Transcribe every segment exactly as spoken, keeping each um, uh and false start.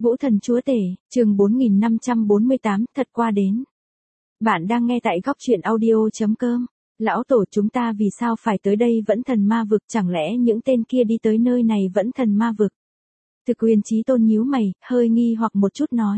Vũ Thần Chúa Tể, chương bốn nghìn năm trăm bốn mươi tám, thật qua đến. Bạn đang nghe tại góc truyện audio chấm com. Lão tổ, chúng ta vì sao phải tới đây Vẫn Thần Ma Vực, chẳng lẽ những tên kia đi tới nơi này Vẫn Thần Ma Vực? Thực Uyên Chí Tôn nhíu mày, hơi nghi hoặc một chút nói.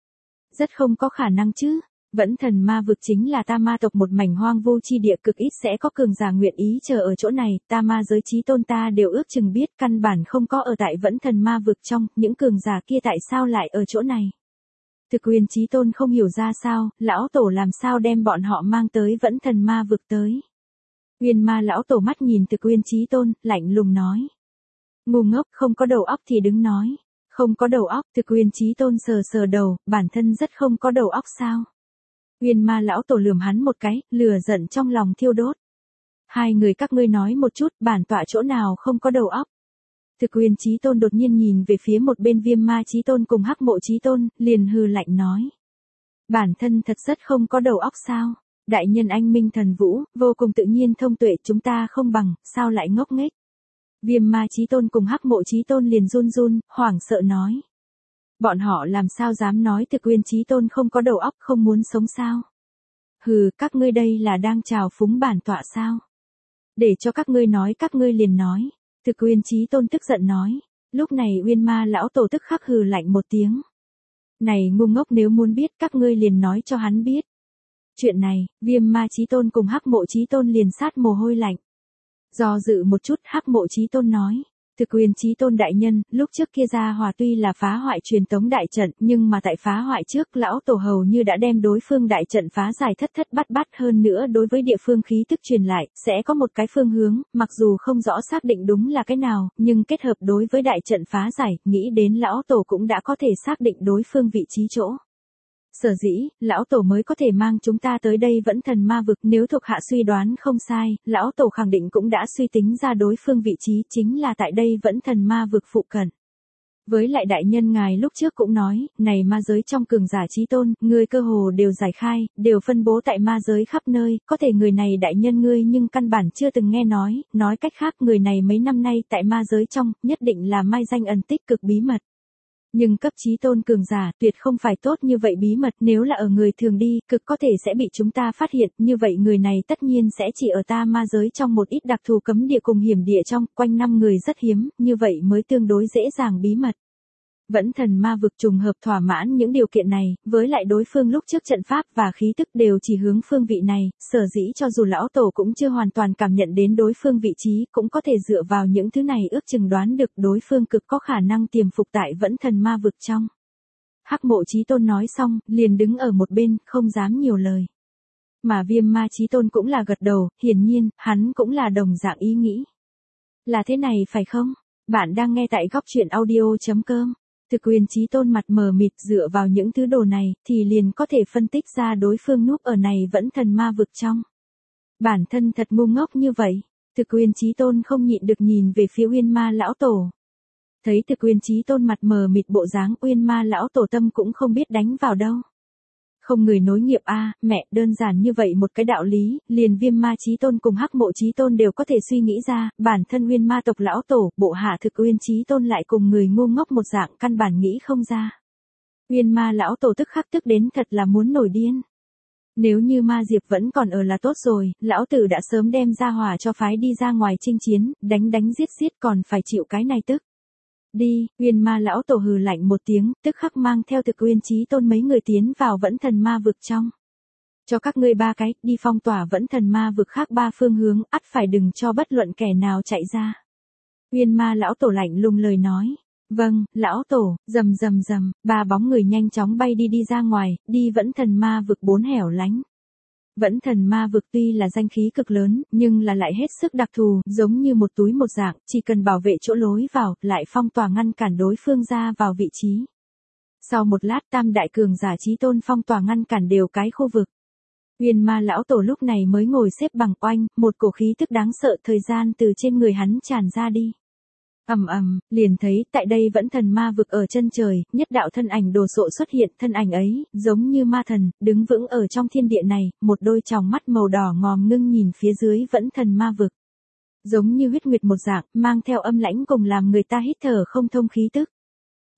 Rất không có khả năng chứ. Vẫn Thần Ma Vực chính là ta ma tộc, một mảnh hoang vu chi địa, cực ít sẽ có cường giả nguyện ý chờ ở chỗ này, ta ma giới Chí Tôn ta đều ước chừng biết, căn bản không có ở tại Vẫn Thần Ma Vực trong, những cường giả kia tại sao lại ở chỗ này? Thực Uyên Chí Tôn không hiểu ra sao, lão tổ làm sao đem bọn họ mang tới Vẫn Thần Ma Vực tới. Uyên Ma lão tổ mắt nhìn Thực Uyên Chí Tôn, lạnh lùng nói. Ngu ngốc, không có đầu óc thì đứng nói. Không có đầu óc? Thực Uyên Chí Tôn sờ sờ đầu, bản thân rất không có đầu óc sao? Uyên Ma lão tổ lườm hắn một cái, lửa giận trong lòng thiêu đốt. Hai người các ngươi nói một chút, bản tọa chỗ nào không có đầu óc? Thực Uyên Chí Tôn đột nhiên nhìn về phía một bên Viêm Ma Chí Tôn cùng Hắc Mộ Chí Tôn, liền hừ lạnh nói. Bản thân thật rất không có đầu óc sao? Đại nhân anh minh thần vũ, vô cùng tự nhiên thông tuệ, chúng ta không bằng, sao lại ngốc nghếch? Viêm Ma Chí Tôn cùng Hắc Mộ Chí Tôn liền run run, hoảng sợ nói. Bọn họ làm sao dám nói Thực Uyên Chí Tôn không có đầu óc, không muốn sống sao? Hừ, các ngươi đây là đang trào phúng bản tọa sao? Để cho các ngươi nói các ngươi liền nói. Thực Uyên Chí Tôn tức giận nói. Lúc này Uyên Ma lão tổ tức khắc hừ lạnh một tiếng. Này ngu ngốc, nếu muốn biết các ngươi liền nói cho hắn biết. Chuyện này, Viêm Ma Chí Tôn cùng Hắc Mộ Chí Tôn liền sát mồ hôi lạnh. Do dự một chút, Hắc Mộ Chí Tôn nói. Thực Uyên Chí Tôn đại nhân, lúc trước kia gia hòa tuy là phá hoại truyền tống đại trận, nhưng mà tại phá hoại trước, lão tổ hầu như đã đem đối phương đại trận phá giải thất thất bát bát, hơn nữa đối với địa phương khí tức truyền lại, sẽ có một cái phương hướng, mặc dù không rõ xác định đúng là cái nào, nhưng kết hợp đối với đại trận phá giải, nghĩ đến lão tổ cũng đã có thể xác định đối phương vị trí chỗ. Sở dĩ, lão tổ mới có thể mang chúng ta tới đây Vẫn Thần Ma Vực, nếu thuộc hạ suy đoán không sai, lão tổ khẳng định cũng đã suy tính ra đối phương vị trí chính là tại đây Vẫn Thần Ma Vực phụ cận. Với lại đại nhân ngài lúc trước cũng nói, này ma giới trong cường giả Chí Tôn, ngươi cơ hồ đều giải khai, đều phân bố tại ma giới khắp nơi, có thể người này đại nhân ngươi nhưng căn bản chưa từng nghe nói, nói cách khác người này mấy năm nay tại ma giới trong, nhất định là mai danh ẩn tích cực bí mật. Nhưng cấp Chí Tôn cường giả tuyệt không phải tốt như vậy bí mật, nếu là ở người thường đi, cực có thể sẽ bị chúng ta phát hiện, như vậy người này tất nhiên sẽ chỉ ở ta ma giới trong một ít đặc thù cấm địa cùng hiểm địa trong, quanh năm người rất hiếm, như vậy mới tương đối dễ dàng bí mật. Vẫn Thần Ma Vực trùng hợp thỏa mãn những điều kiện này, với lại đối phương lúc trước trận pháp và khí tức đều chỉ hướng phương vị này, sở dĩ cho dù lão tổ cũng chưa hoàn toàn cảm nhận đến đối phương vị trí, cũng có thể dựa vào những thứ này ước chừng đoán được đối phương cực có khả năng tiềm phục tại Vẫn Thần Ma Vực trong. Hắc Mộ Chí Tôn nói xong, liền đứng ở một bên, không dám nhiều lời. Mà Viêm Ma Chí Tôn cũng là gật đầu, hiển nhiên, hắn cũng là đồng dạng ý nghĩ. Là thế này phải không? Bạn đang nghe tại góc truyện audio chấm com. Thực Uyên Chí Tôn mặt mờ mịt, dựa vào những thứ đồ này, thì liền có thể phân tích ra đối phương núp ở này Vẫn Thần Ma Vực trong. Bản thân thật ngu ngốc như vậy. Thực Uyên Chí Tôn không nhịn được nhìn về phía Uyên Ma lão tổ. Thấy Thực Uyên Chí Tôn mặt mờ mịt bộ dáng, Uyên Ma lão tổ tâm cũng không biết đánh vào đâu. Không người nối nghiệp a, à, mẹ, đơn giản như vậy một cái đạo lý, liền Viêm Ma Chí Tôn cùng Hắc Mộ Chí Tôn đều có thể suy nghĩ ra, bản thân Uyên Ma tộc lão tổ, bộ hạ Thực Uyên Chí Tôn lại cùng người ngu ngốc một dạng, căn bản nghĩ không ra. Uyên Ma lão tổ tức khắc tức đến thật là muốn nổi điên. Nếu như Ma Diệp vẫn còn ở là tốt rồi, lão tử đã sớm đem ra hỏa cho phái đi ra ngoài chinh chiến, đánh đánh giết giết còn phải chịu cái này tức. Đi, Uyên Ma lão tổ hừ lạnh một tiếng, tức khắc mang theo Thực Uyên Chí Tôn mấy người tiến vào Vẫn Thần Ma Vực trong. Cho các ngươi ba cái, đi phong tỏa Vẫn Thần Ma Vực khác ba phương hướng, ắt phải đừng cho bất luận kẻ nào chạy ra. Uyên Ma lão tổ lạnh lùng lời nói. Vâng, lão tổ, rầm rầm rầm, ba bóng người nhanh chóng bay đi đi ra ngoài, đi Vẫn Thần Ma Vực bốn hẻo lánh. Vẫn Thần Ma Vực tuy là danh khí cực lớn, nhưng là lại hết sức đặc thù, giống như một túi một dạng, chỉ cần bảo vệ chỗ lối vào, lại phong tỏa ngăn cản đối phương ra vào vị trí. Sau một lát, tam đại cường giả Chí Tôn phong tỏa ngăn cản đều cái khu vực. Uyên Ma lão tổ lúc này mới ngồi xếp bằng oanh, một cổ khí tức đáng sợ thời gian từ trên người hắn tràn ra đi. Ầm ầm, liền thấy tại đây Vẫn Thần Ma Vực ở chân trời, nhất đạo thân ảnh đồ sộ xuất hiện, thân ảnh ấy, giống như ma thần, đứng vững ở trong thiên địa này, một đôi tròng mắt màu đỏ ngòm ngưng nhìn phía dưới Vẫn Thần Ma Vực. Giống như huyết nguyệt một dạng, mang theo âm lãnh cùng làm người ta hít thở không thông khí tức.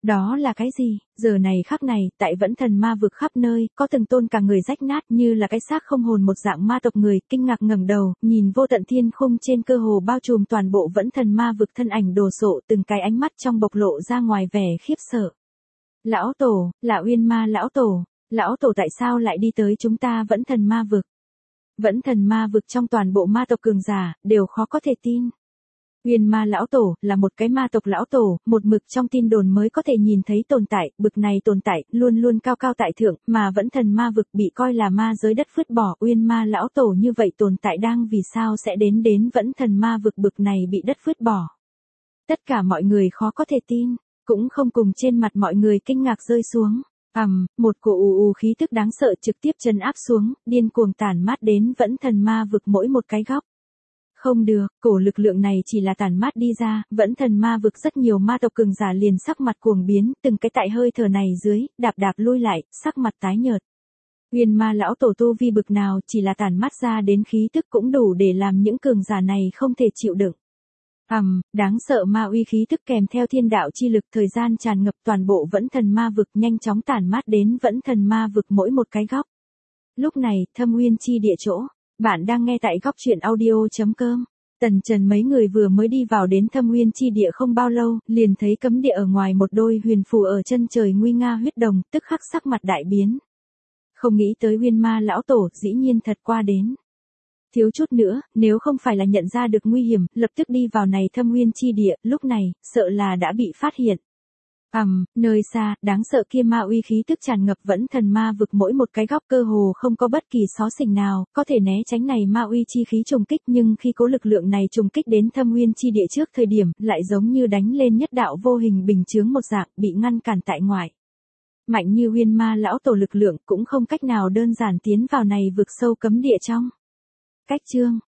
Đó là cái gì? Giờ này khắc này, tại Vẫn Thần Ma vực khắp nơi, có từng tôn cả người rách nát như là cái xác không hồn một dạng ma tộc người, kinh ngạc ngẩng đầu, nhìn vô tận thiên khung trên cơ hồ bao trùm toàn bộ Vẫn Thần Ma vực thân ảnh đồ sộ, từng cái ánh mắt trong bộc lộ ra ngoài vẻ khiếp sợ. Lão tổ, là Uyên Ma lão tổ, lão tổ tại sao lại đi tới chúng ta Vẫn Thần Ma vực? Vẫn Thần Ma vực trong toàn bộ ma tộc cường giả, đều khó có thể tin. Uyên Ma lão tổ, là một cái ma tộc lão tổ, một mực trong tin đồn mới có thể nhìn thấy tồn tại, bực này tồn tại, luôn luôn cao cao tại thượng, mà Vẫn Thần Ma vực bị coi là ma giới đất phứt bỏ. Uyên Ma lão tổ như vậy tồn tại đang vì sao sẽ đến đến Vẫn Thần Ma vực bực này bị đất phứt bỏ. Tất cả mọi người khó có thể tin, cũng không cùng trên mặt mọi người kinh ngạc rơi xuống. Ầm, um, một cổ ù ù khí tức đáng sợ trực tiếp trấn áp xuống, điên cuồng tản mát đến Vẫn Thần Ma vực mỗi một cái góc. Không được, cổ lực lượng này chỉ là tản mát đi ra, Vẫn Thần Ma vực rất nhiều ma tộc cường giả liền sắc mặt cuồng biến, từng cái tại hơi thở này dưới, đạp đạp lui lại, sắc mặt tái nhợt. Uyên Ma lão tổ tu vi bực nào, chỉ là tản mát ra đến khí tức cũng đủ để làm những cường giả này không thể chịu đựng. Ầm, um, đáng sợ ma uy khí tức kèm theo thiên đạo chi lực, thời gian tràn ngập toàn bộ Vẫn Thần Ma vực, nhanh chóng tản mát đến Vẫn Thần Ma vực mỗi một cái góc. Lúc này, Thâm Uyên chi địa chỗ, bạn đang nghe tại góc truyện audio chấm com. Tần Trần mấy người vừa mới đi vào đến Thâm Uyên chi địa không bao lâu, liền thấy cấm địa ở ngoài một đôi huyền phù ở chân trời nguy nga huyết đồng, tức khắc sắc mặt đại biến. Không nghĩ tới Uyên Ma lão tổ dĩ nhiên thật qua đến. Thiếu chút nữa, nếu không phải là nhận ra được nguy hiểm, lập tức đi vào này Thâm Uyên chi địa, lúc này, sợ là đã bị phát hiện. Ầm, um, nơi xa, đáng sợ kia ma uy khí tức tràn ngập Vẫn Thần Ma vực mỗi một cái góc, cơ hồ không có bất kỳ xó xỉnh nào có thể né tránh này ma uy chi khí trùng kích, nhưng khi cố lực lượng này trùng kích đến Thâm Uyên chi địa trước thời điểm, lại giống như đánh lên nhất đạo vô hình bình chướng một dạng, bị ngăn cản tại ngoài. Mạnh như Uyên Ma lão tổ lực lượng cũng không cách nào đơn giản tiến vào này vực sâu cấm địa trong. Cách chương